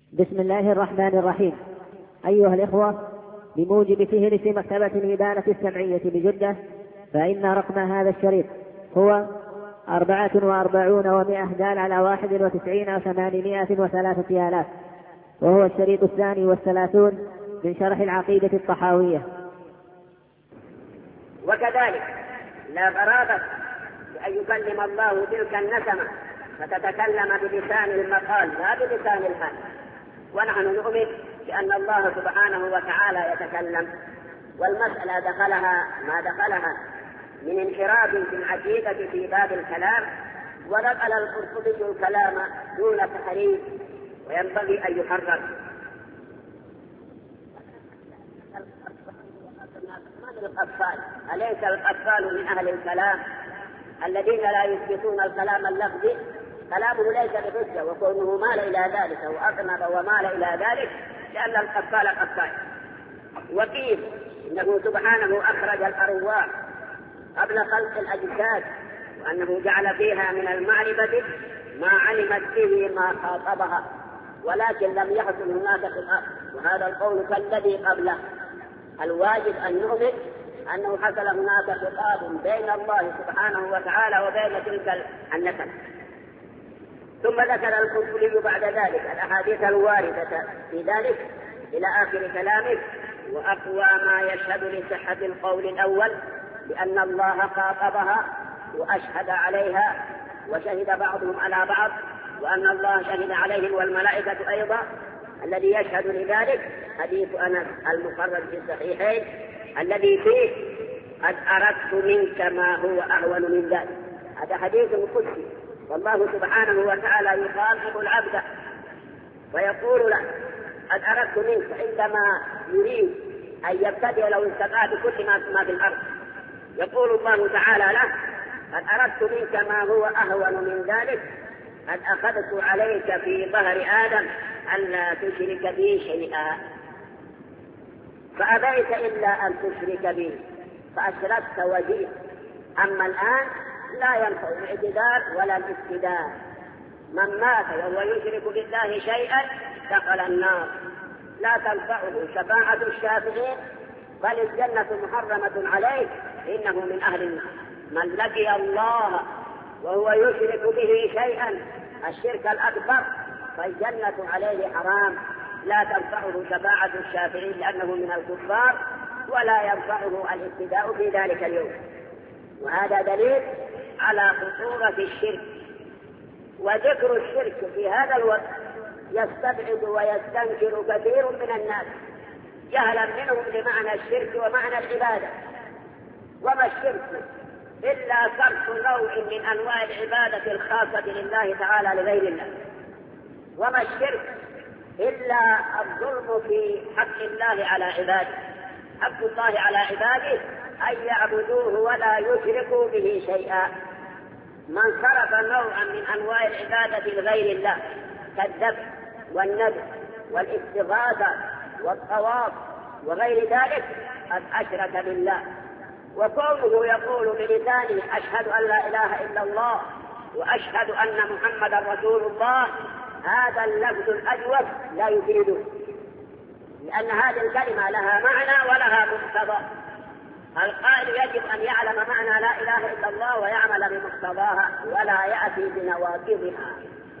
بسم الله الرحمن الرحيم. أيها الإخوة، بموجب فهرس مكتبة الإبانة السمعية بجدة، فإن رقم هذا الشريط هو 44 دال على 91 803 آلاف، وهو الشريط 32 من شرح العقيدة الطحاوية. وكذلك لا غرابة بأن يكلم الله تلك النسمة فتتكلم بلسان المقال لا بلسان الحال، ونحن نؤمن بأن الله سبحانه وتعالى يتكلم، والمسألة دخلها ما دخلها من انحراف في العقيدة في باب الكلام، ونقل القرطبي الكلام دون تحريف، وينبغي أن يحرر. من القفال؟ أليس القفال من أهل الكلام الذين لا يثبتون الكلام اللفظي؟ كلامه ليس بحجة، وكونه مال إلى ذلك وأقنب ومال إلى ذلك لأن القفال قفال. وقيل إنه سبحانه أخرج الأرواح قبل خلق الأجساد، وأنه جعل فيها من المعرفة ما علمت به ما خاطبها، ولكن لم يحصل هناك خطاب، وهذا القول كالذي قبله. الواجب أن نؤمن أنه حصل هناك خطاب بين الله سبحانه وتعالى وبين تلك النسم. ثم ذكر القرطبي بعد ذلك الأحاديث الواردة في ذلك إلى آخر كلامه. وأقوى ما يشهد لصحة القول الأول بأن الله خاطبها وأشهد عليها، وشهد بعضهم على بعض، وأن الله شهد عليهم والملائكة أيضا، الذي يشهد لذلك حديث أنس المخرج في الصحيحين الذي فيه قد أردت منك ما هو أهون من ذلك. هذا حديث قدسي، والله سبحانه وتعالى يخاطب العبد ويقول له قد أردت منك، عندما يريد أن يبتدئ لو استطاع بكل ما في الأرض. يقول الله تعالى له قد أردت منك ما هو أهون من ذلك، قد أخذت عليك في ظهر آدم ألا تشرك بي شيئا، فأبيت إلا أن تشرك بي فأشركت وجئت. أما الآن لا ينفع الاعتذار ولا الاستدار. من مات وهو يشرك بالله شيئا دخل النار، لا تنفعه شفاعة الشافعين، بل الجنة محرمة عليه، إنه من أهل النار. من لقي الله وهو يشرك به شيئا الشرك الأكبر فالجنة عليه حرام، لا تنفعه شفاعة الشافعين لأنه من الكفار، ولا ينفعه الاهتداء في ذلك اليوم. وهذا دليل على خطورة الشرك. وذكر الشرك في هذا الوقت يستبعد ويستنكر كثير من الناس جهلا منهم بمعنى الشرك ومعنى العبادة. وما الشرك إلا صرف نوع من أنواع العبادة الخاصة لله تعالى لغير الله. وما الشرك إلا الظلم في حق الله على عباده. حق الله على عباده أن يعبدوه ولا يشركوا به شيئا. من صرف نوعا من أنواع العبادة لغير الله كالذبح والنذر والاستغاثة والطواف وغير ذلك قد أشرك بالله. وكونه يقول بلسانه أشهد أن لا إله إلا الله وأشهد أن محمدا رسول الله، هذا اللفظ الأجوف لا يفيده، لأن هذه الكلمة لها معنى ولها مقتضى. القائل يجب أن يعلم معنى لا إله إلا الله ويعمل بمقتضاها، ولا يأتي بنواقضها.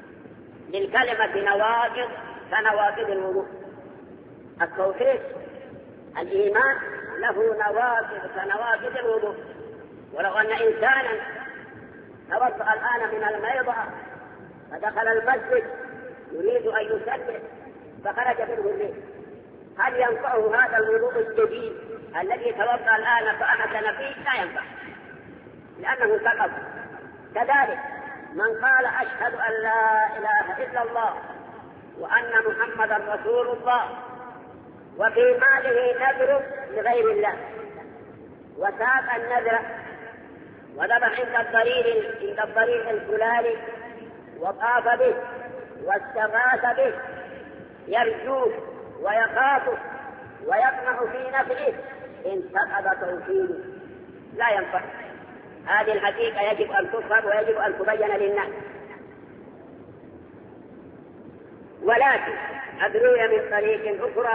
للكلمة نواقض كنواقض الوضوء. التوحيد الإيمان له نواقض كنواقض الوضوء. ولو أن إنسانا توضأ الآن من الميضة فدخل المسجد يريد أن يسلم فخرج منه الريح، هل ينفعه هذا الوضوء الجديد الذي توضأ الآن فأحسن فيه؟ لا ينفع، لأنه سقط. كذلك من قال أشهد أن لا إله إلا الله وأن محمدا رسول الله وفي ماله نذر لغير الله، وساق النذر وذبح عند الضريح الفلاني وطاف به واستغاث به يرجوه ويخافه ويطمع في نفعه، انتقض توحيده، لا ينفع. هذه الحقيقة يجب أن تفهم ويجب أن تبين للناس. ولكن قد روي من طريق أخرى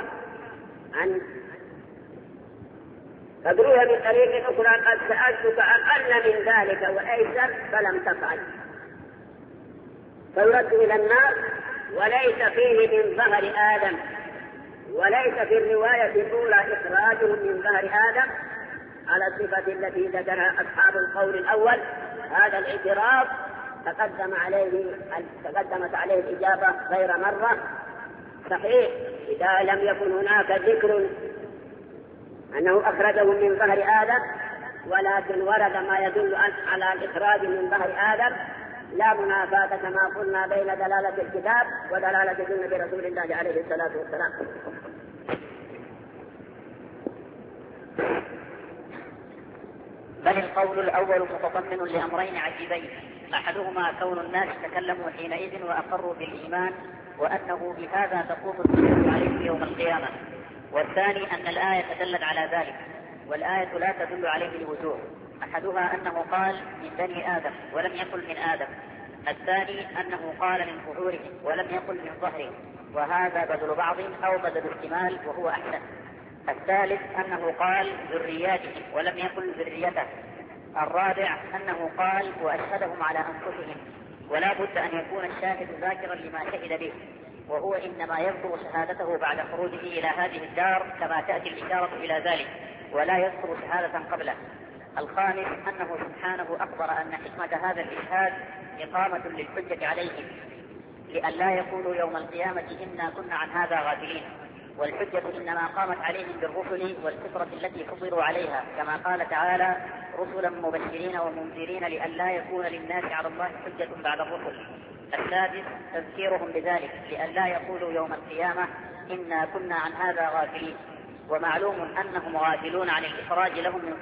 قد سألتك أقل من ذلك وأيسر فلم تفعل، فيرد إلى النار وليس فيه من ظهر آدم، وليس في الرواية الأولى إخراجهم من ظهر آدم على الصفة التي ذكرها أصحاب القول الأول. هذا الاعتراف تقدمت عليه الإجابة غير مرة. صحيح إذا لم يكن هناك ذكر أنه أخرجهم من ظهر آدم، ولكن ورد ما يدل على الإخراج من ظهر آدم، لا منافاة كما قلنا بين دلالة الكتاب ودلالة سنة رسول الله عليه الصلاة والسلام. بل القول الأول متضمن لأمرين عجيبين: أحدهما كون الناس تكلموا حينئذ وأقروا بالإيمان وأنه بهذا تقوم الحجة عليهم يوم القيامة، والثاني أن الآية دلت على ذلك، والآية لا تدل عليه لوجوه: أحدها أنه قال من بني آدم ولم يقل من آدم، الثاني أنه قال من ظهورهم ولم يقل من ظهرهم، وهذا بدل بعض أو بدل احتمال وهو أحسن. الثالث أنه قال ذرياتهم ولم يقل ذريته. الرابع أنه قال وأشهدهم على أنفسهم، ولا بد أن يكون الشاهد ذاكرا لما شهد به، وهو إنما يذكر شهادته بعد خروجه إلى هذه الدار كما تأتي الإشارة إلى ذلك، ولا يذكر شهادة قبله. الخامس أنه سبحانه أخبر أن حكمة هذا الإشهاد إقامة للحجة عليهم، لئلا يقولوا يوم القيامة إنا كنا عن هذا غافلين، والحجة إنما قامت عليهم بالرسل والفطرة التي فطروا عليها، كما قال تعالى: رسلا مبشرين ومنذرين لئلا يكون للناس على الله حجة بعد الرسل. السادس تذكيرهم بذلك لئلا يقولوا يوم القيامة إنا كنا عن هذا غافلين. ومعلوم أنهم غافلون عن الإخراج لهم من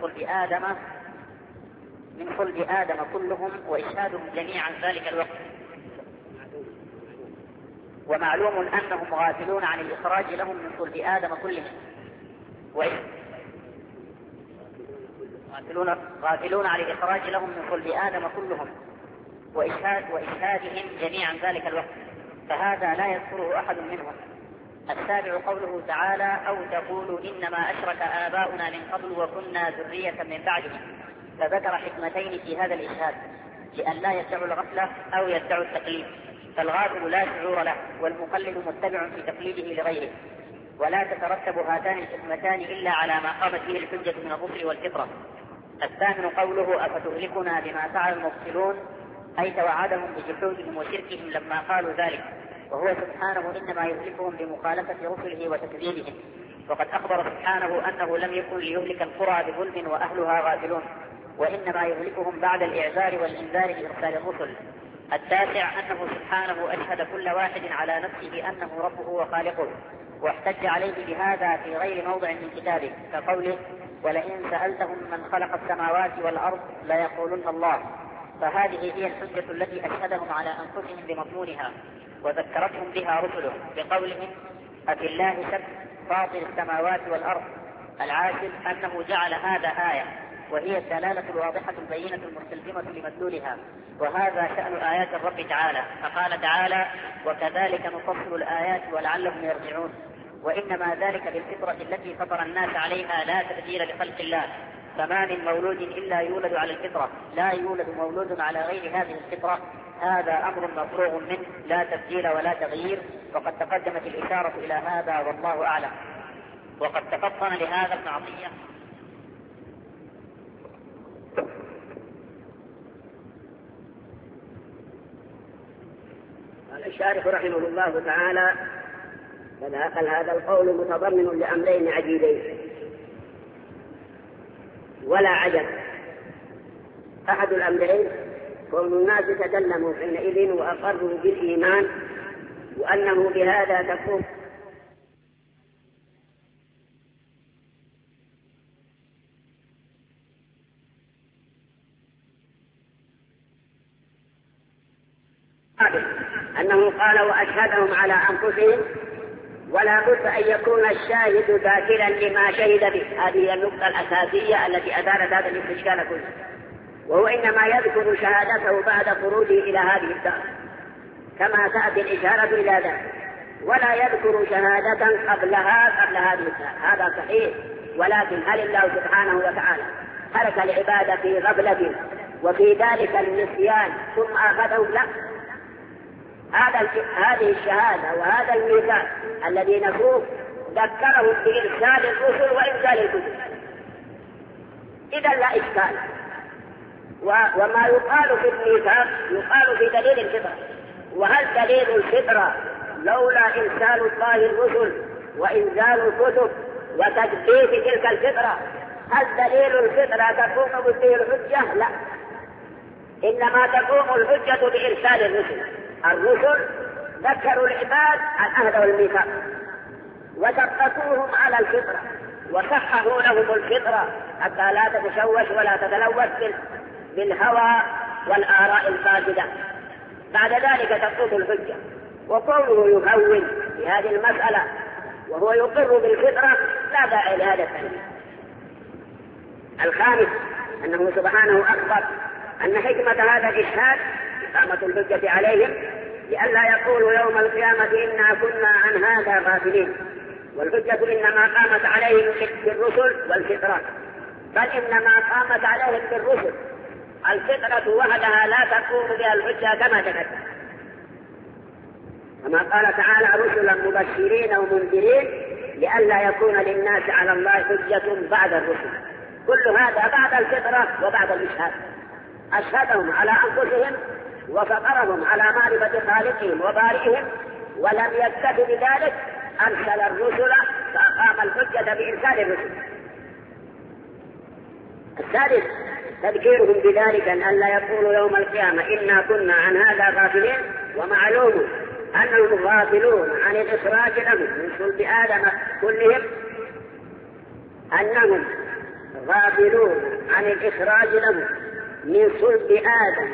صلب آدم كلهم وإشهادهم جميعا ذلك الوقت. ومعلوم أنهم غافلون عن الإخراج لهم من صلب آدم كلهم غافلون عن الإخراج لهم من صلب آدم كلهم وإشهادهم جميعا ذلك الوقت، فهذا لا يذكره أحد منهم. السابع قوله تعالى: أو تقولوا إنما أشرك آباؤنا من قبل وكنا ذرية من بعدهم، فذكر حكمتين في هذا الإشهاد: لأن لا يدعوا الغفلة أو يدعوا التقليد، فالغافل لا شعور له والمقلد متبع في تقليده لغيره، ولا تترتب هاتان الحكمتان إلا على ما قامت به الحجة من الرسل والفطرة. الثامن قوله: أفتهلكنا بما فعل المبطلون، أي توعدهم بجحودهم وشركهم لما قالوا ذلك، وهو سبحانه إنما يهلكهم بمخالفة رسله وتكذيبهم، وقد أخبر سبحانه أنه لم يكن ليهلك القرى بظلم وأهلها غافلون، وإنما يهلكهم بعد الإعذار والإنذار بإرسال الرسل. التاسع أنه سبحانه أشهد كل واحد على نفسه أنه ربه وخالقه، واحتج عليه بهذا في غير موضع من كتابه، كقوله: ولئن سألتهم من خلق السماوات والأرض ليقولن الله. فهذه هي الحجة التي أشهدهم على أنفسهم بمضمونها وذكرتهم بها رسله، بقولهم: أفي الله شك فاطر السماوات والأرض. العاشر أنه جعل هذا آية، وهي الدلالة الواضحة البينة المستلزمة لمدلولها، وهذا شأن آيات الرب تعالى، فقال تعالى: وكذلك نفصل الآيات ولعلهم يرجعون. وإنما ذلك بالفطرة التي فطر الناس عليها لا تبديل لخلق الله، فما من مولود إلا يولد على الفطرة، لا يولد مولود على غير هذه الفطرة، هذا أمر مفروغ منه لا تبديل ولا تغيير، وقد تقدمت الإشارة إلى هذا والله أعلم. وقد تفطن لهذا ابن عطية الشارح رحمه الله تعالى: بل هذا القول متضمن لأمرين عجيبين ولا عجب. أحد الأمرين كون الناس تكلموا حينئذ وأقروا بالإيمان وأنه بهذا تقوم أنه قال وأشهدهم على أنفسهم، ولا بد أن يكون الشاهد ذاكرا لما شهد به. هذه هي النقطة الأساسية التي أدارت هذا الاستشكال كله، وهو إنما يذكر شهادته بعد خروجه إلى هذه الدار كما تأتي الإشارة إلى ذلك. ولا يذكر شهادة قبل هذه الشهادة. هذا صحيح، ولكن هل الله سبحانه وتعالى ترك العبادة في غفلة وفي ذلك النسيان ثم أخذهم؟ لا، هذه الشهادة وهذا الميثاق الذي نسوه ذكرهم بإرسال الرسل وإنزال الكتب، إذا لا إشكال. وما يقال في الميثاق يقال في دليل الفطرة. وهل دليل الفطرة لولا إرسال الله الرسل وإنزال الكتب وتثبيت تلك الفطرة، هل دليل الفطرة تقوم به الحجة؟ لا، إنما تقوم الحجة بإرسال الرسل. الرسل ذكروا العباد العهد والميثاق وثبتوهم على الفطرة وصححوا لهم الفطرة حتى لا تتشوش ولا تتلوث بالهوى والآراء الفاسدة. بعد ذلك تقوم الحجة. وقوله يهون في هذه المسألة وهو يقر بالفطرة لا داعي لهذا التنبيه. الخامس أنه سبحانه أخبر أن حكمة هذا الإشهاد إقامة الحجة عليهم لئلا يقولوا يوم القيامة إنا كنا عن هذا غافلين. والحجة إنما قامت عليهم بالرسل والفطرة، بل إنما قامت عليهم بالرسل. الفطرة وحدها لا تقوم بها الحجة كما تقدم، كما قال تعالى رسلا مبشرين ومنذرين لئلا يكون للناس على الله حجة بعد الرسل. كل هذا بعد الفطرة وبعد الإشهاد. أشهدهم على أنفسهم وفطرهم على معرفة خالقهم وبارئهم، ولم يكتف بذلك أرسل الرسل فأقام الحجة بإرسال الرسل. السادس تذكيرهم بذلك أن لا يقولوا يوم القيامة إنا كنا عن هذا غافلين. ومعلوم أنهم غافلون عن الإخراج لهم من صلب آدم كلهم، أنهم غافلون عن الإخراج لهم من صلب آدم،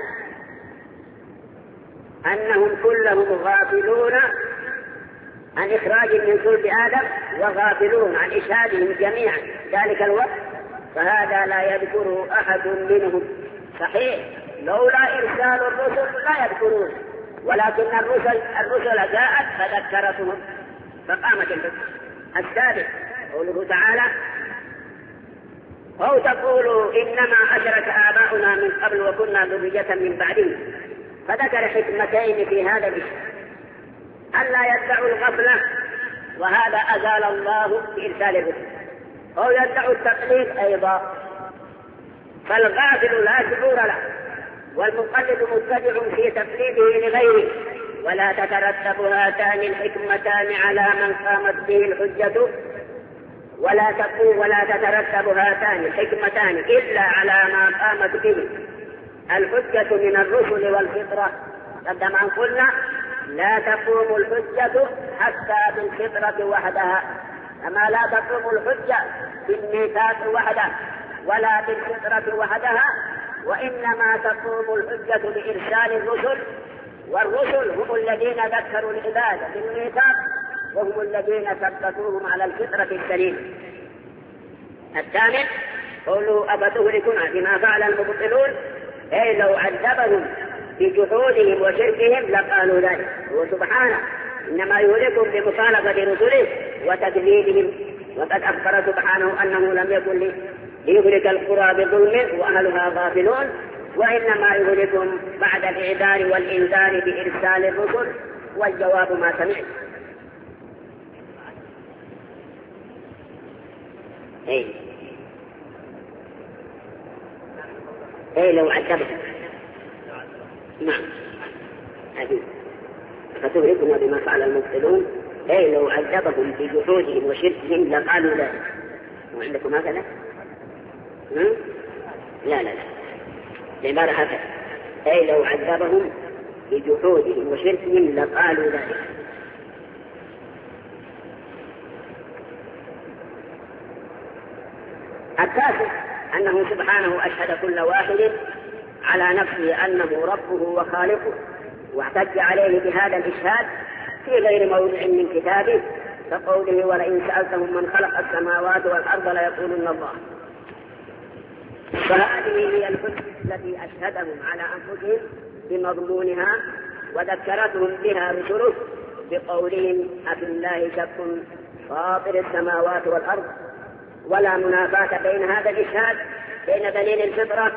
أنهم كلهم غافلون عن إخراج من صلب آدم وغافلون عن إشهادهم جميعا ذلك الوقت، فهذا لا يذكره أحد منهم. صحيح لولا إرسال الرسل لا يذكرون، ولكن الرسل جاءت فذكرتهم فقامت الحجة. السابع قوله تعالى أو تقولوا إنما أشرك آباؤنا من قبل وكنا ذرية من بعدهم. فذكر حكمتين في هذا الإشهاد: ألا يدعوا الغفلة، وهذا أزال الله بإرسال الرسل، أو يدعوا التقليد أيضا، فالغافل لا شعور له والمقلد متبع في تقليده لغيره، ولا تترتب هاتان الحكمتان على من قامت به الحجة، ولا تترتب هاتان الحكمتان إلا على ما قامت به الحجة من الرسل والفطرة. كما قلنا لا تقوم الحجة حتى بالفطرة وحدها، كما لا تقوم الحجة بالميثاق وحده ولا بالفطرة وحدها، وإنما تقوم الحجة بإرسال الرسل، والرسل هم الذين ذكروا العباد بالميثاق وهم الذين ثبتوهم على الفطرة السليمة. الثامن قولوا أفتهلكنا بما فعل المبطلون، أي لو عذبهم بجحودهم وشركهم لقالوا ذلك. وسبحانه إنما يهلكهم بمخالفة رسله وتكذيبهم، وقد أخبر سبحانه أنه لم يكن ليهلك القرى بظلم وأهلها غافلون، وإنما يهلكهم بعد الإعذار والإنذار بإرسال الرسل. والجواب ما سمعت. أي لو عذبهم، نعم أبي فتهلكنا بما فعل المبطلون، أي لو عذبهم بجحودهم وشركهم لقالوا ذلك. وعندكم هكذا؟ لا العبارة هكذا: أي لو عذبهم بجحودهم وشركهم لقالوا ذلك. التاسع أنه سبحانه أشهد كل واحد على نفسه أنه ربه وخالقه، واحتج عليه بهذا الإشهاد في غير موضع من كتابه، كقوله ولئن سألتهم من خلق السماوات والأرض ليقولن الله. فهذه هي الحجة التي أشهدهم على أنفسهم بمضمونها وذكرتهم بها رسله بقولهم أفي الله شك فاطر السماوات والأرض، ولا منافاة بين هذا الإشهاد بين دليل الفطرة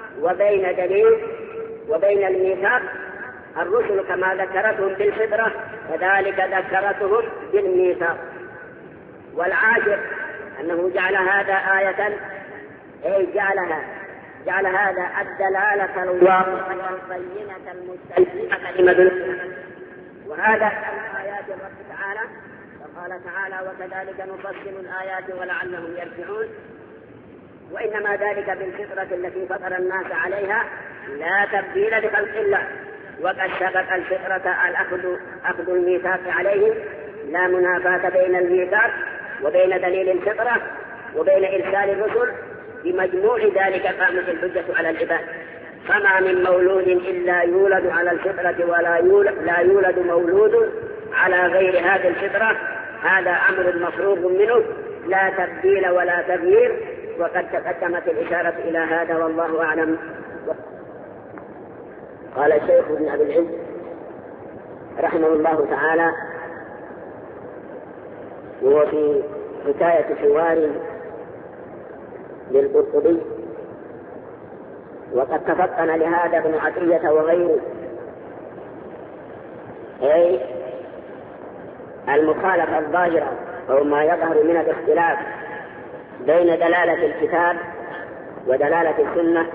وبين الميثاق. الرسل كما ذكرتهم بالفطرة كذلك ذكرتهم بالميثاق. والعاشر أنه جعل هذا آية، أي جعل هذا الدلالة الواضحة البينة المستلزمة لمدلولها، وهذا من آيات الرب تعالى. وقال تعالى وكذلك نفصل الآيات ولعلهم يرجعون. وإنما ذلك بالفطرة التي فطر الناس عليها لا تبديل لخلق الله، وقد سبق الفطرة أخذ الميثاق عليهم، لا منافاة بين الميثاق وبين دليل الفطرة وبين إرسال الرسل، بمجموع ذلك قامت الحجة على العباد. فما من مولود إلا يولد على الفطرة لا يولد مولود على غير هذه الفطرة، هذا أمر مفروغ منه لا تبديل ولا تغيير، وقد تقدمت الإشارة إلى هذا والله أعلم. قال الشيخ ابن أبي العز رحمه الله تعالى وهو في حكاية حوار للقرطبي، وقد تفطن لهذا ابن عطية وغيره، أي المخالفة الظاهرة أو ما يظهر من الاختلاف بين دلالة الكتاب ودلالة السنة.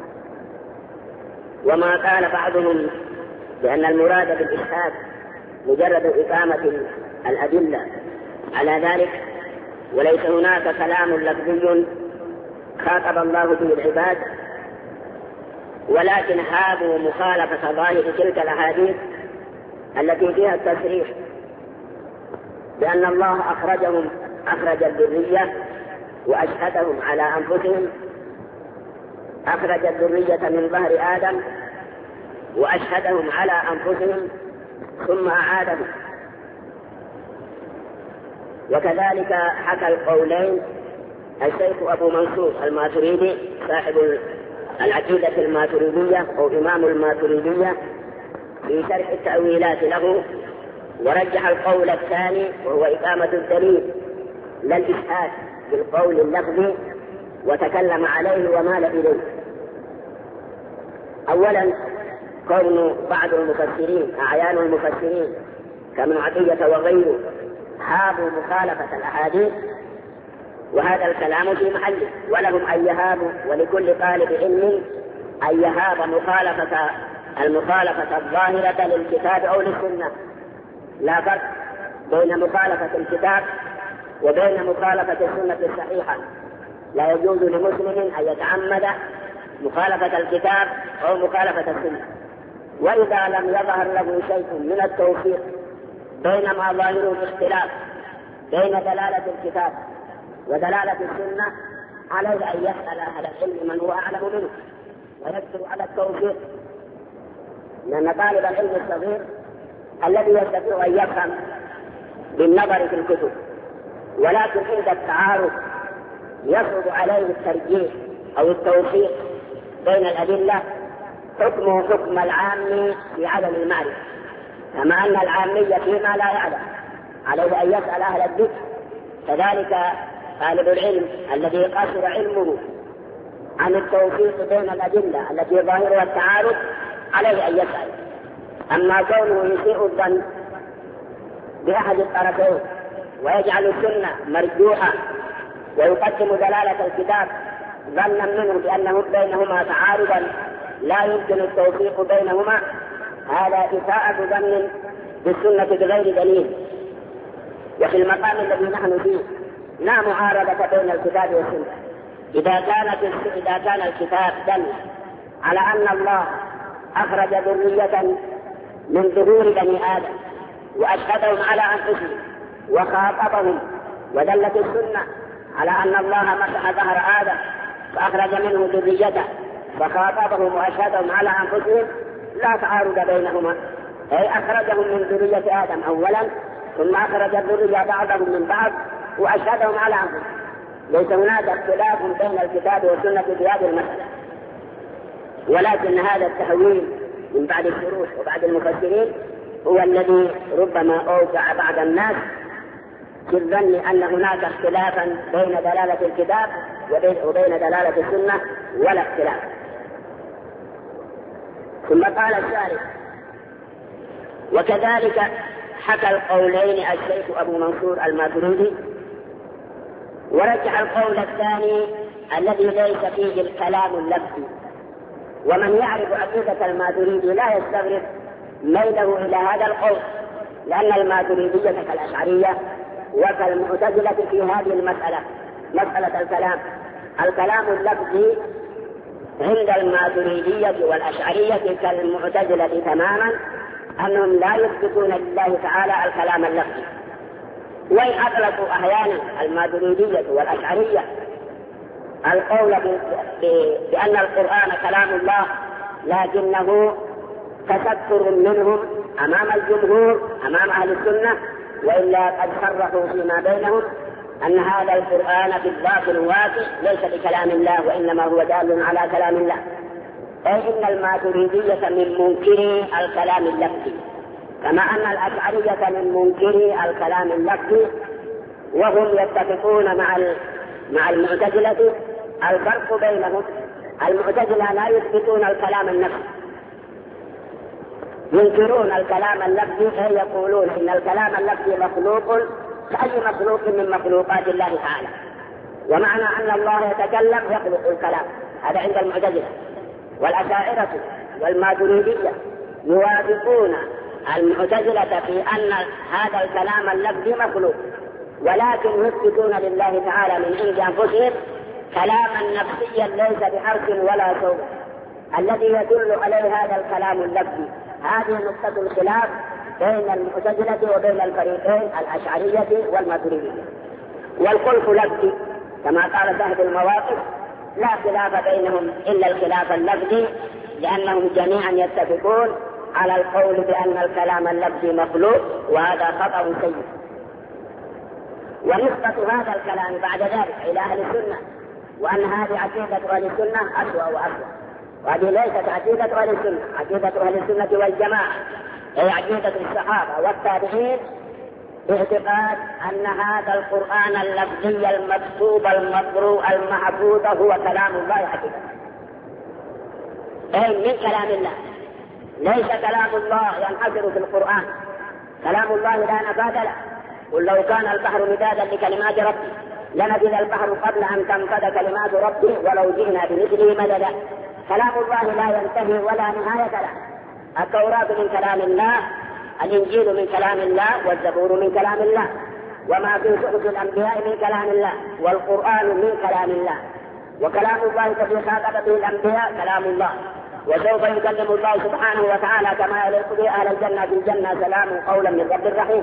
وما قال بعضهم بأن المراد بالإشهاد مجرد إقامة الأدلة على ذلك، وليس هناك كلام لفظي خاطب الله به العباد، ولكن هابوا مخالفة ظاهر تلك الأحاديث التي فيها التصريح بأن الله أخرج الذرية وأشهدهم على أنفسهم، أخرج الذرية من ظهر آدم وأشهدهم على أنفسهم ثم أعادهم. وكذلك حكى القولين الشيخ أبو منصور الماتريدي صاحب العقيدة الماتريدية أو إمام الماتريدية في شرح التأويلات له، ورجح القول الثاني وهو إقامة الدليل لا الإشهاد بالقول اللفظي، وتكلم عليه ومال إليه. أولا كون بعض المفسرين أعيان المفسرين كابن عطية وغيره هابوا مخالفة الأحاديث، وهذا الكلام في محله، ولهم أن يهابوا، ولكل طالب علم أن يهاب المخالفة الظاهرة للكتاب أو للسنة. لا فرق بين مخالفة الكتاب وبين مخالفة السنة الصحيحة. لا يجوز لمسلم أن يتعمد مخالفة الكتاب أو مخالفة السنة. وإذا لم يظهر له شيء من التوفيق بينما ظاهره الاختلاف بين دلالة الكتاب ودلالة السنة، عليه أن يسأل أهل العلم من هو أعلم منه ويقدر على التوفيق، لأن طالب العلم الصغير الذي يستطيع أن يفهم بالنظر في الكتب، ولكن عند التعارض يصعب عليه الترجيح أو التوفيق بين الأدلة، حكمه حكم العام في عدم المعرفة، كما أن العامية فيما لا يعلم عليه أن يسأل أهل الذكر. كذلك طالب العلم الذي قصر علمه عن التوفيق بين الأدلة التي ظاهرها التعارض عليه أن يسأل. أما كونه يسيء الظن بأحد الطرفين ويجعل السنة مرجوحة ويقدم دلالة الكتاب ظنا منه بأنه بينهما تعارضا لا يمكن التوفيق بينهما، هذا إساءة ظن بالسنة بغير دليل. وفي المقام الذي نحن فيه لا معارضة بين الكتاب والسنة. إذا كان الكتاب دل على أن الله أخرج ذرية من ظهور بني آدم وأشهدهم على أنفسهم وخاطبهم، ودلت السنة على أن الله مسح ظهر آدم فأخرج منه ذريته فخاطبهم وأشهدهم على أنفسهم، لا تعارض بينهما، أي أخرجهم من ذرية آدم أولا ثم أخرج الذرية بعضهم من بعض وأشهدهم على أنفسهم. ليس هناك اختلاف بين الكتاب والسنة في هذه المسألة، ولكن هذا التهويل من بعد الشروح وبعد المفسرين هو الذي ربما أوقع بعض الناس في الظن أن هناك اختلافا بين دلالة الكتاب وبين دلالة السنة ولا اختلاف. ثم قال الشارح: وكذلك حكى القولين الشيخ أبو منصور الماتريدي، ورجح القول الثاني الذي ليس فيه الكلام اللفظي. ومن يعرف عقيدة الماتريدي لا يستغرب ميله إلى هذا القول، لأن الماتريدية كالأشعرية وكالمعتزلة في هذه المسألة، مسألة الكلام اللفظي عند الماتريدية والأشعرية كالمعتزلة تماما، أنهم لا يثبتون لله تعالى الكلام اللفظي. وإن أطلقوا أحيانا الماتريدية والأشعرية القول بأن القرآن كلام الله، لكنه تستر منهم أمام الجمهور، أمام أهل السنة، وإلا قد صرحوا فيما بينهم أن هذا القرآن في الذات الواقع ليس بكلام الله، وإنما هو دال على كلام الله. أي إن الماتريدية من منكري الكلام اللفظي، كما أن الأشعرية من منكري الكلام اللفظي، وهم يتفقون مع المعتزلة. الفرق بينهم: المعتزلة لا يثبتون الكلام النفسي، ينكرون الكلام اللفظي، أي يقولون إن الكلام اللفظي مخلوق كأي مخلوق من مخلوقات الله تعالى، ومعنى أن الله يتكلم يخلق الكلام، هذا عند المعتزلة. والأشاعرة والماتريدية يوافقون المعتزلة في أن هذا الكلام اللفظي مخلوق، ولكن يثبتون لله تعالى من عند أنفسهم كلاما نفسيا ليس بحرف ولا صوت الذي يدل عليه هذا الكلام اللفظي. هذه نقطة الخلاف بين المعتزلة وبين الفريقين الأشعرية والماتريدية. والخلف لفظي كما قال صاحب المواقف: لا خلاف بينهم إلا الخلاف اللفظي، لأنهم جميعا يتفقون على القول بأن الكلام اللفظي مخلوق، وهذا خطأ سيء. ونسبة هذا الكلام بعد ذلك إلى أهل السنة، وأن هذه عقيدة أهل السنة أسوأ وأسوأ، وهذه ليست عقيدة أهل السنة. عقيدة أهل السنة والجماعة هي عقيدة الصحابة والتابعين، باعتقاد أن هذا القرآن اللفظي المكتوب المقروء المحفوظ هو كلام الله حقيقة، أي من كلام الله، ليس كلام الله ينحصر في القرآن. كلام الله لا نفاذ له. قل لو كان البحر مدادا لكلمات ربي لنفذ البحر قبل أن تنفذ كلمات ربي ولو جئنا بمثله مددا. كلام الله لا ينتهي ولا نهاية له. التوراة من كلام الله، الإنجيل من كلام الله، والزبور من كلام الله، وما في صحف الأنبياء من كلام الله، والقرآن من كلام الله. وكلام الله الذي خاطب به الأنبياء كلام الله، وسوف يكلم الله سبحانه وتعالى كما يليق به أهل الجنة في الجنة: سلام قولا من رب رحيم.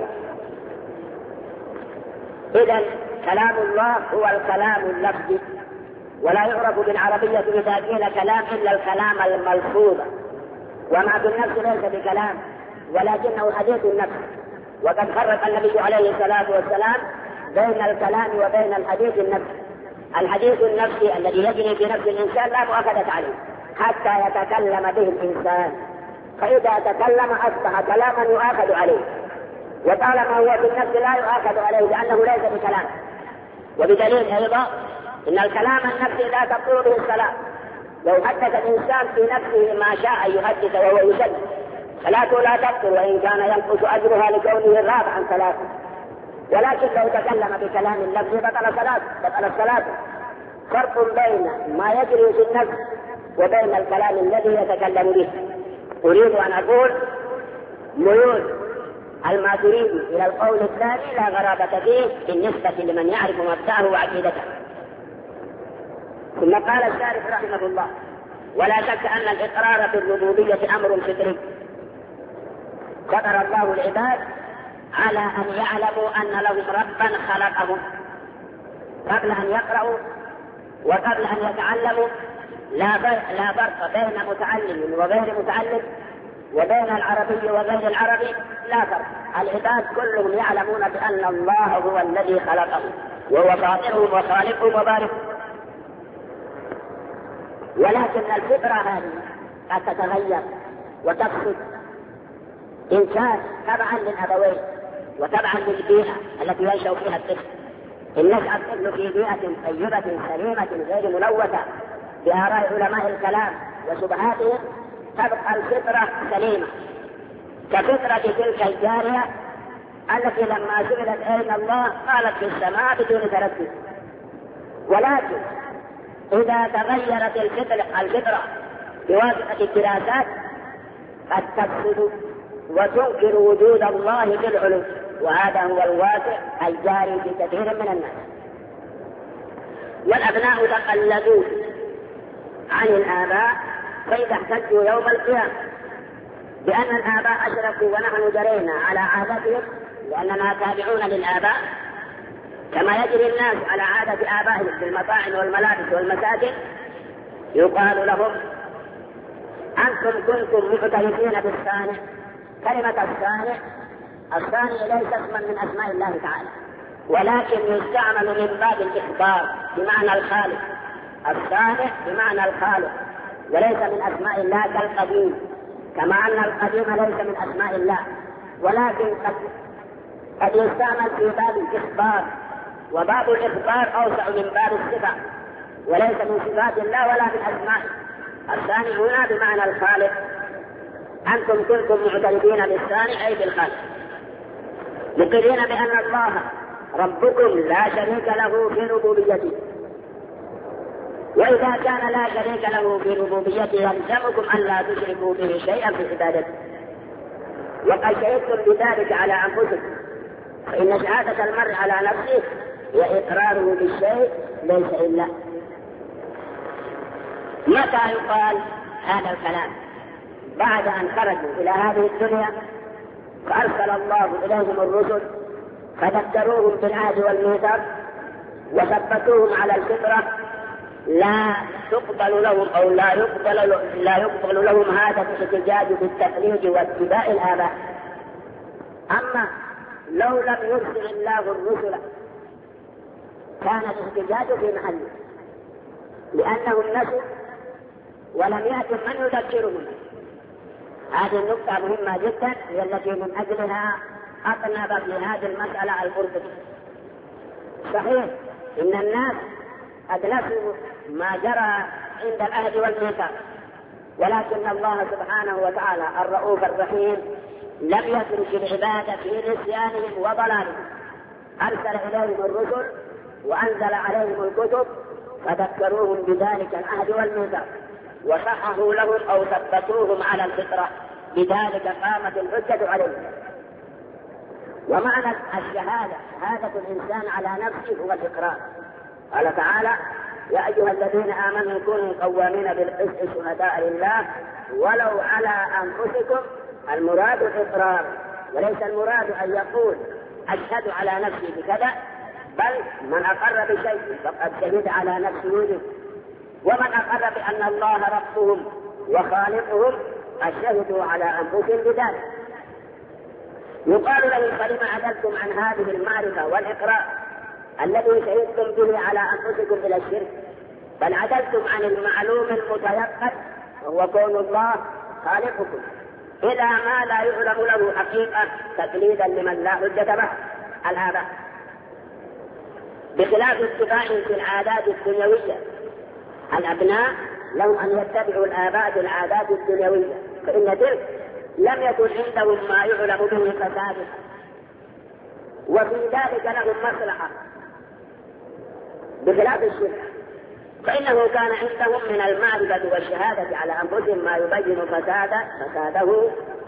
إذن كلام الله هو الكلام اللفظي، ولا يعرف بالعربية إذا قيل كلام إلا الكلام الملفوظ، وما في النفس ليس بكلام ولكنه حديث النفس. وقد فرق النبي عليه الصلاة والسلام بين الكلام وبين الحديث النفسي. الحديث النفسي الذي يجري في نفس الإنسان لا مؤاخذة عليه حتى يتكلم به الإنسان، فإذا تكلم أصبح كلاما يؤاخذ عليه، وطالما هو في النفس لا يؤاخذ عليه لأنه ليس بكلام. وبدليل أيضا إن الكلام النفسي لا تبطل به الصلاة. لو حدث الإنسان في نفسه ما شاء يحدث وهو يسلم، صلاته لا تبطل وإن كان ينقص أجرها لكونه الرابع عن صلاته. ولكن لو تكلم بكلام اللفظ بطل الصلاة. فرق بين ما يجري في النفس وبين الكلام الذي يتكلم به. أريد أن أقول ميول الماتريدي إلى القول الثاني لا غرابة فيه بالنسبة لمن يعرف مبدأه وعقيدته. ثم قال الشارح رحمه الله: ولا شك أن الإقرار بالربوبية أمر فطري فطر الله العباد على أن يعلموا أن لهم ربا خلقهم قبل أن يقرأوا وقبل أن يتعلموا. لا فرق بين متعلم وغير متعلم، وبين العربي وغير العربي لا فرق. العباد كلهم يعلمون بأن الله هو الذي خلقهم وهو فاطرهم وخالقهم وبارئهم، ولكن الفطرة هذه قد تتغير وتفسد إن كان تبعا للأبوين وتبعا للبيئة التي ينشأ فيها الطفل. إن نشأ الطفل في بيئة طيبة سليمة غير ملوثة بآراء علماء الكلام وشبهاتهم تبقى الفطرة سليمة كفطرة تلك الجارية التي لما سئلت أين الله قالت في السماء بدون تردد. ولكن إذا تغيرت الفطرة بواسطة الدراسات قد تفسد وتنكر وجود الله في العلو، وهذا هو الواقع الجاري في كثير من الناس. والأبناء تقلدون عن الآباء فإذا احتجوا يوم القيامة بأن الآباء أشركوا ونحن جرينا على عادتهم لأننا تابعون للآباء كما يجري الناس على عادة آبائهم في المطاعم والملابس والمساجد، يقال لهم أنتم كنتم معترفين بالصانع. كلمة الصانع ليس اسما من أسماء الله تعالى، ولكن يستعمل من باب الإخبار بمعنى الخالق. الصانع بمعنى الخالق وليس من أسماء الله كالقديم، كما أن القديم ليس من أسماء الله، ولكن قد يستعمل في باب الإخبار، وباب الإخبار أوسع من باب الصفة وليس من صفات الله ولا من أسمائه. الصانع هنا بمعنى الخالق. أنتم كنتم معترفين بالصانع أي بالخالق، مقرين بأن الله ربكم لا شريك له في ربوبيته، وإذا كان لا شريك له في ربوبيته يلزمكم أن لا تشركوا به شيئا في عبادته، وقد شهدتم بذلك على أنفسكم، فإن شهادة المرء على نفسه هي إقراره بالشيء ليس إلا. متى يقال هذا الكلام؟ بعد أن خرجوا إلى هذه الدنيا فأرسل الله إليهم الرسل فذكروهم بالعهد والميثاق وثبتوهم على الفطرة، لا تقبل لهم أو لا يقبل لهم هذا الاحتجاج بالتقليد واتباع الآباء. أما لو لم يرسل الله الرسل كان الاحتجاج في محله، لأنهم نسوا ولم يأتوا من يذكرهم. هذه النقطة مهمة جدا، هي التي من أجلها أطنب في هذه المسألة القرطبي. صحيح إن الناس قد نسوا ما جرى عند العهد والميثاق، ولكن الله سبحانه وتعالى الرؤوف الرحيم لم يترك العباد في نسيانهم وضلالهم، أرسل إليهم الرسل وأنزل عليهم الكتب فذكروهم بذلك العهد والميثاق وصححوا لهم أو ثبتوهم على الفطرة، بذلك قامت الحجة عليهم. ومعنى الشهادة شهادة الإنسان على نفسه هو الإقرار. قال تعالى: يا أيها الذين آمنوا كونوا قوامين بالقسط شهداء لله ولو على أنفسكم. المراد الإقرار، وليس المراد أن يقول أشهد على نفسي بكذا، بل من أقر بشيء فقد شهد على نفسه، ومن أقر بأن الله ربهم وخالقهم أشهدوا على أنفسهم بذلك. يقال له: فلما عدلتم عن هذه المعرفة والإقرار الذي شهدتم به على أنفسكم إلى الشرك، بل عدلتم عن المعلوم المتيقن وهو كون الله خالقكم إلى ما لا يعلم له حقيقة تقليدا لمن لا حجة به الآباء، بخلاف اتباعهم في العادات الدنيوية. الأبناء لهم أن يتبعوا الآباء في العادات الدنيوية، فإن تلك لم يكن عندهم ما يعلم به فساده، وفي ذلك لهم مصلحة بخلاف الشرك، فإنه كان عندهم من المعرفة والشهادة على أنفسهم ما يبين فساده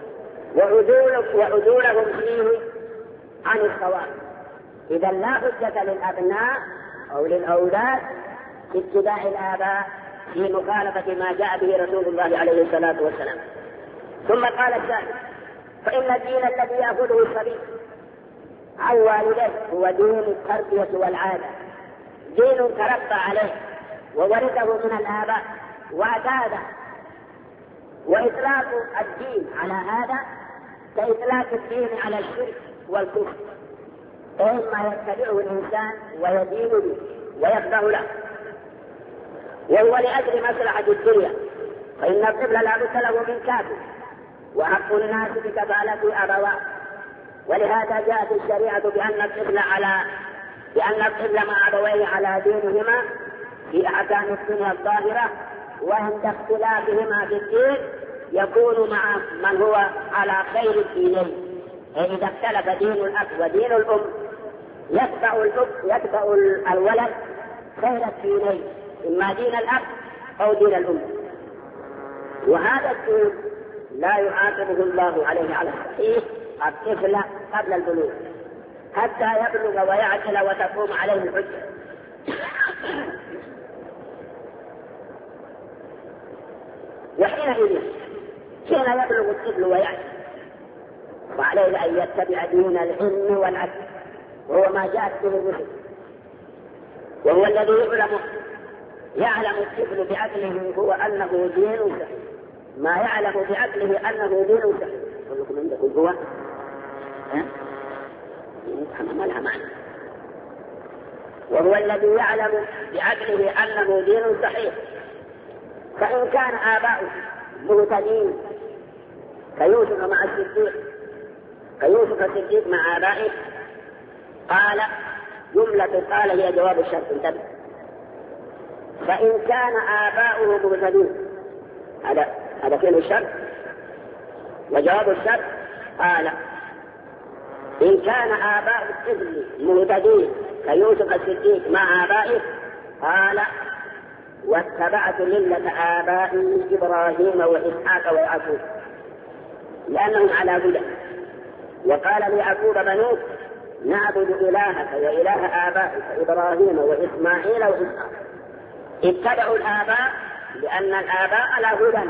وعدولهم فيه عن الصواب. إذا لا حجة للأبناء أو للأولاد في اتباع الآباء في مخالفة ما جاء به رسول الله عليه الصلاة والسلام. ثم قال الثاني: فإن الدين الذي يأخذه الصبي عن والديه هو دين التربية والعادة، دين تربى عليه وورثه من الآباء واعتاده، وإطلاق الدين على هذا كإطلاق الدين على الشرك والكفر، إما يتبعه الإنسان ويدين به ويخضع له، وهو لأجل مصلحة الدنيا، فإن الطفل لا بد له من كافٍ وحق الناس بكفالة أبواه. ولهذا جاءت الشريعة بأن الطفل مع أبويه على دينهما في أحكام الدنيا الظاهرة، وعند اختلافهما في الدين يكون مع من هو على خير الدينين. إذا اختلف دين الأب ودين الأم يتبع الولد خير الدينين، إما دين الأب أو دين الأم. وهذا الدين لا يعاقبه الله عليه على الصحيح الطفل قبل البلوغ حتى يبلغ ويعقل وتقوم عليه الحجة. وحينئذ حين يبلغ الطفل ويعقل وعليه أن يتبع دين العلم والعدل، وهو ما جاءت به الرسل، وهو الذي يعلم الطفل بعقله هو أنه دين صحيح، ما يعلم بعقله أنه دين صحيح. كلكم عندكم هو وهو الذي يعلم بعقله أنه دين صحيح. فإن كان آباؤه مهتدين كيوسف الصديق مع آبائه، قال جملة قال هي جواب الشرط انتبه. فإن كان آباؤه مهتدين هذا فعل الشرط، وجواب الشرط قال إن كان آباء الطفل مهتدين كيوسف الصديق مع آبائه، قال واتبعت ملة آبائي إبراهيم وإسحاق ويعقوب لأنهم على هدى. وقال ليعقوب بنوه نعبد إلهك وإله آبائك إبراهيم وإسماعيل وإسحاق. اتبعوا الآباء لأن الآباء على هدى.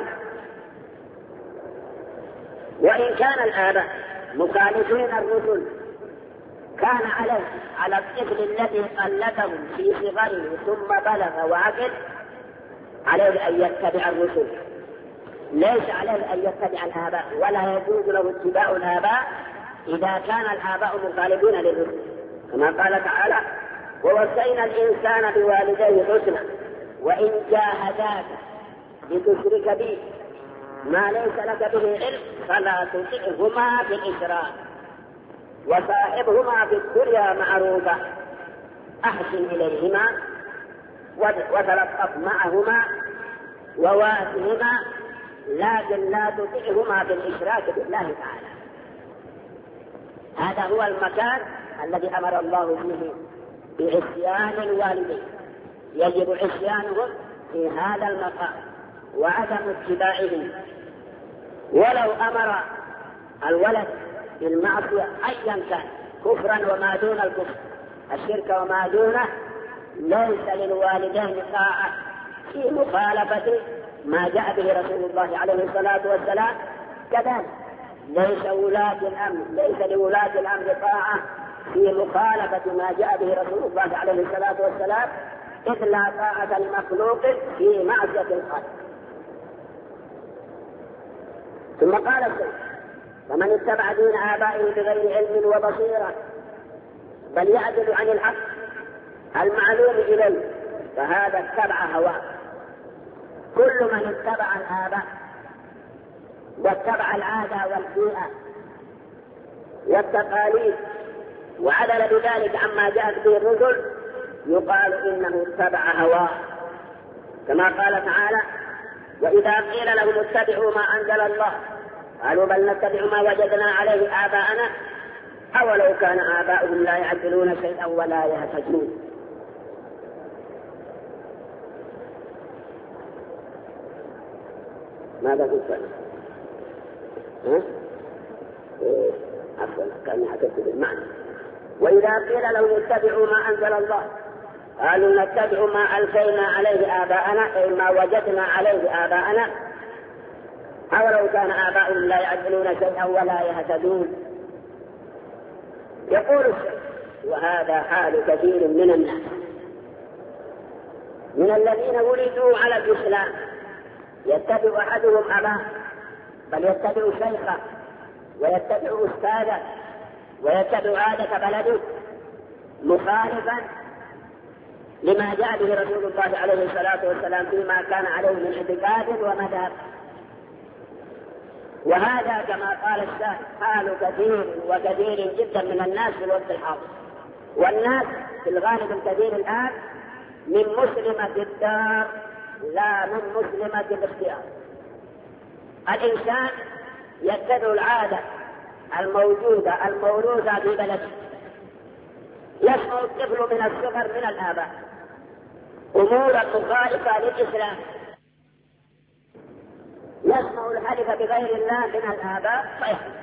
وإن كان الآباء مخالفين الرسل كان على الطفل الذي قلدهم في صغره ثم بلغ وعقل عليه أن يتبع الرسل، ليس عليه أن يتبع الآباء، ولا يجوز له اتباع الآباء إذا كان الآباء مخالفين للرسل، كما قال تعالى ووصينا الإنسان بوالديه حسنا وإن جاهداك لتشرك بي ما ليس لك به علم فلا تطعهما بالإشراك وصاحبهما في الدنيا معروفة أحسن إليهما وتلطف معهما وواسهما لكن لا تطعهما بالإشراك بالله تعالى. هذا هو المكان الذي أمر الله فيه بعصيان الوالدين، يجب عصيانهم في هذا المقام وعدم اتباعهم. ولو أمر الولد بالمعصية أيا كان كفرا وما دون الكفر الشرك وما دونه، ليس للوالدين طاعة في مخالفة ما جاء به رسول الله عليه الصلاة والسلام. كذلك ليس لولاة الأمر طاعة في مخالفة ما جاء به رسول الله عليه الصلاة والسلام، إذ لا طاعة لمخلوق في معصية الخالق. ثم قال الشيخ فمن اتبع دين آبائه بغير علم وبصيرة بل يعدل عن الحق المعلوم إليه فهذا اتبع هواه. كل من اتبع الآباء واتبع العادة والبيئة والتقاليد وعدل بذلك عما جاءت به الرسل يقال إنه اتبع هواه، كما قال تعالى وإذا قيل لهم اتبعوا ما أنزل الله قالوا بل نتبع ما وجدنا عليه آباءنا أولو كان آباؤهم لا يعقلون شيئا ولا يهتدون. ماذا قلت؟ عفوا كأني حكيت بالمعنى. وإذا قيل لهم اتبعوا ما أنزل الله قالوا نتبع ما ألفينا عليه آباءنا أي ما وجدنا عليه آباءنا أولو كان آباؤهم لا يعقلون شيئا ولا يهتدون. يقول الشيخ وهذا حال كثير من الناس من الذين ولدوا على الإسلام يتبع أحدهم أباه بل يتبع شيخه ويتبع أستاذه ويتبع عادة بلده مخالفا لما جاء به رسول الله عليه الصلاة والسلام فيما كان عليه من اعتقاد ومذهب. وهذا كما قال الشاعر حال كثير وكثير جدا من الناس في الوقت الحاضر. والناس في الغالب الكثير الآن من مسلمة الدار لا من مسلمة الاختيار. الإنسان يتبع العادة الموجودة الموروثة في بلده. يسمع الطفل من الصغر من الآباء أمورا مخالفة للإسلام، يسمع الحلف بغير الله من الآباء فيحلف،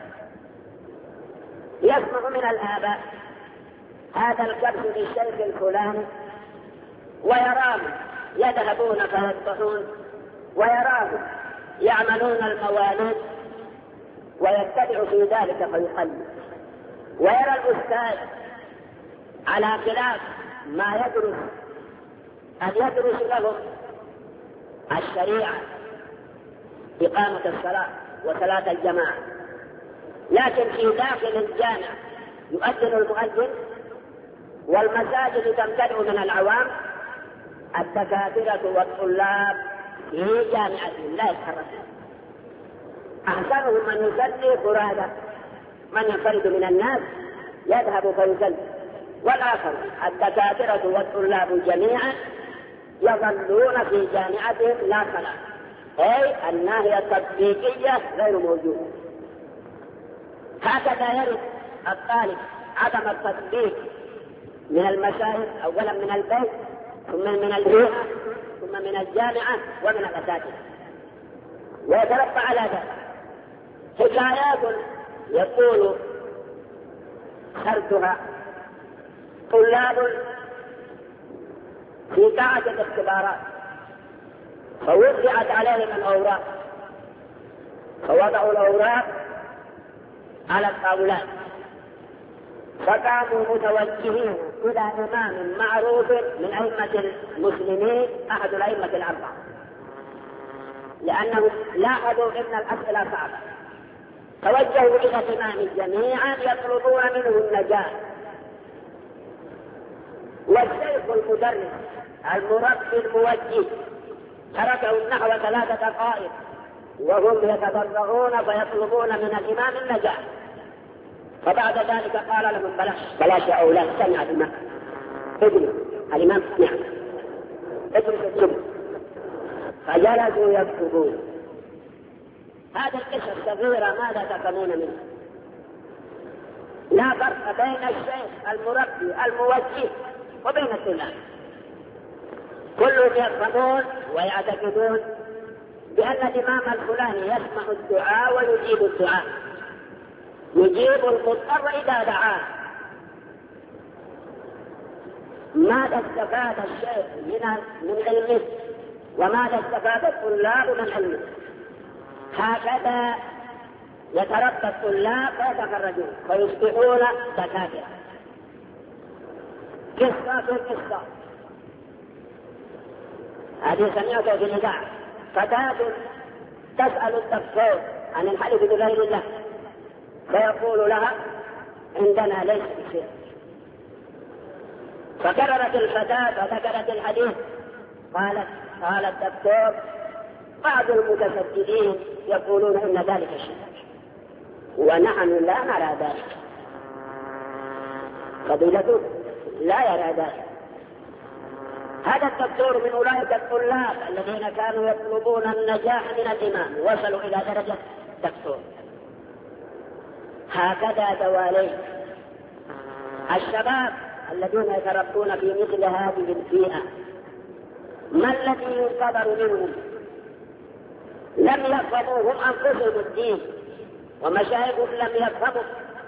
يسمع من الآباء هذا الكبش للشيخ الفلاني ويراهم يذهبون فيذبحون ويراهم يعملون المواليد ويتبع في ذلك فيقلد. ويرى الأستاذ على خلاف ما يدرس أن يدرس لهم الشريعة إقامة الصلاة وصلاة الجماعة، لكن في داخل الجامع يؤذن المؤذن والمساجد تمتلئ من العوام، الدكاترة والطلاب في جامعة لا يتحركون. أحسنهم من يصلي فرادى، من ينفرد من الناس يذهب فيصلي، والآخر الدكاترة والطلاب جميعا يظلون في جامعتهم لا صلاة، أي الناحية التطبيقية غير موجودة. هكذا يرد الطالب عدم التطبيق من المشايخ، أولا من البيت ثم من البيئة ثم من الجامعة ومن الأساتذة، ويتربى على ذلك. حكايات يقول سردها طلاب في قاعة الاختبارات فوزعت عليهم الأوراق، فوضعوا الأوراق على الطاولات فقاموا متوجهين إلى إمام معروف من أئمة المسلمين أحد الأئمة الأربعة، لأنهم لاحظوا أن الأسئلة صعبة، توجهوا إلى الإمام جميعا يطلبون منه النجاة. والشيخ المدرس المربي الموجه تركه نحو 3 دقائق وهم يتضرعون فيطلبون من الإمام النجاة. فبعد ذلك قال لهم بلاش يا أولاد، سمع الإمام ادري الإمام نعم ادرس الجمع. فجلسوا يكتبون. هذه القصة الصغيرة ماذا تفهمون منها؟ لا فرق بين الشيخ المربي الموجه وبين الطلاب، كلهم يفهمون ويعتقدون بأن الإمام الفلاني يسمع الدعاء ويجيب الدعاء، يجيب المضطر إذا دعاه. ماذا استفاد الشيخ من علمه وماذا استفاد الطلاب من علمه؟ هكذا يتربى الطلاب فيتخرجون فيصبحون دكاترة. قصة هذه سمعتها في الإذاعة، فتاة تسأل الدكتور عن الحلف بغير الله فيقول لها عندنا ليس بشيء. فكررت الفتاة وذكرت الحديث، قال الدكتور بعض المتسددين يقولون إن ذلك شيء ونحن لا نرى ذلك. فضيلته لا يرى ذلك. هذا الدكتور من أولئك الطلاب الذين كانوا يطلبون النجاح من الإمام وصلوا إلى درجة دكتور. هكذا دواليك الشباب الذين يتربون في مثل هذه البيئة، ما الذي ينتظر منهم؟ لم يفهموا هم أنفسهم الدين ومشايخهم لم يفهموا،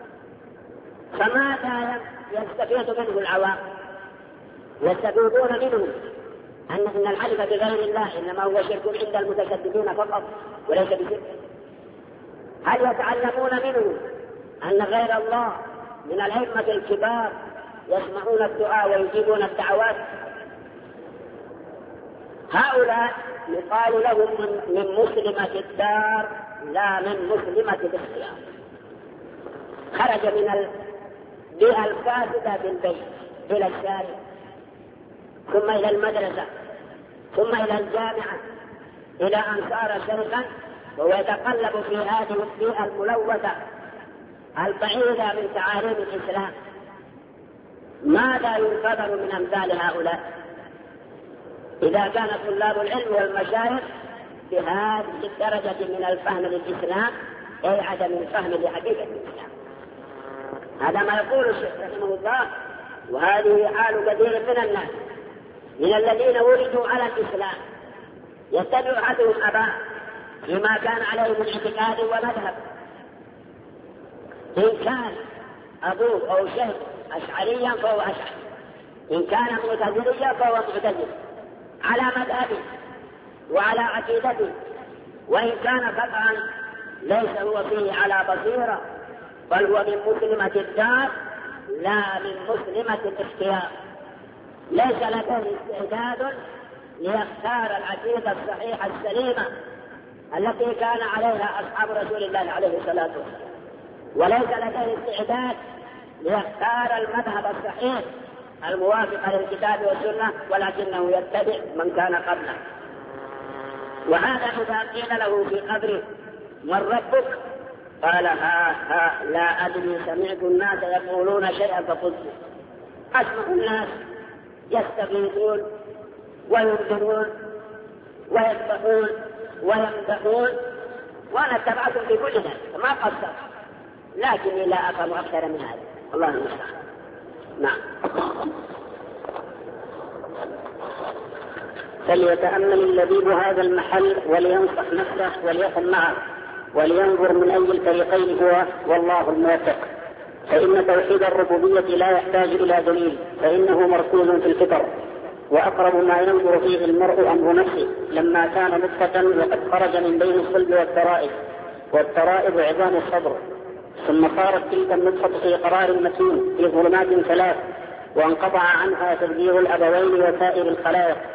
فماذا يستفيد منه العوام؟ يستفيدون منه أن الحلف بغير الله إنما هو شرك عند المتشددين فقط وليس بشرك. هل يتعلمون منه أن غير الله من الأئمة الكبار يسمعون الدعاء ويجيبون الدعوات؟ هؤلاء يقال لهم من مسلمة الدار لا من مسلمة الاختيار. خرج من البيئة الفاسدة بالبيت إلى الشارع ثم إلى المدرسة ثم إلى الجامعة إلى أن صار شيخا وهو يتقلب في هذه البيئة الملوثة البعيدة من تعاليم الإسلام. ماذا ينتظر من أمثال هؤلاء إذا كان طلاب العلم والمشايخ بهذه الدرجة من الفهم للإسلام، أي عدم الفهم لحقيقة الإسلام؟ هذا ما يقول الشيخ رحمه الله، وهذه حال كثير من الناس من الذين ولدوا على الإسلام، يتبع أحدهم أباه فيما كان عليه من اعتقاد ومذهب، إن كان أبوه أو شيخ أشعريا فهو أشعري، إن كان معتزليا فهو معتزل على مذهبه وعلى عقيدته، وإن كان خطأ ليس هو فيه على بصيرة، بل هو من مسلمة الدار لا من مسلمة الاختيار. ليس لديه استعداد ليختار العقيدة الصحيحة السليمة التي كان عليها أصحاب رسول الله عليه الصلاة والسلام، وليس لديه استعداد ليختار المذهب الصحيح الموافق للكتاب والسنة، ولكنه يتبع من كان قبله. وهذا إذا قيل له في قبره من ربك قال ها لا أدري، سمعت الناس يقولون شيئا فقلت. أسمع الناس يستغيثون وينذرون ويذبحون ويمدحون، وأنا اتبعتم في كل ذلك ما قصرت، لكني لا أفهم أكثر من هذا. الله المستعان. نعم. فليتأمل اللبيب هذا المحل ولينصح نفسه وليقم معه ولينظر من أي الفريقين هو، والله الموفق. فإن توحيد الربوبية لا يحتاج إلى دليل، فإنه مركوز في الفطر، وأقرب ما ينظر فيه المرء أمر نفسه لما كان نطفة وقد خرج من بين الصلب والترائب عظام الصدر، ثم صارت تلك النطفة في قرار متين في ظلمات ثلاث، وانقطع عنها تدبير الأبوين وسائر الخلائق،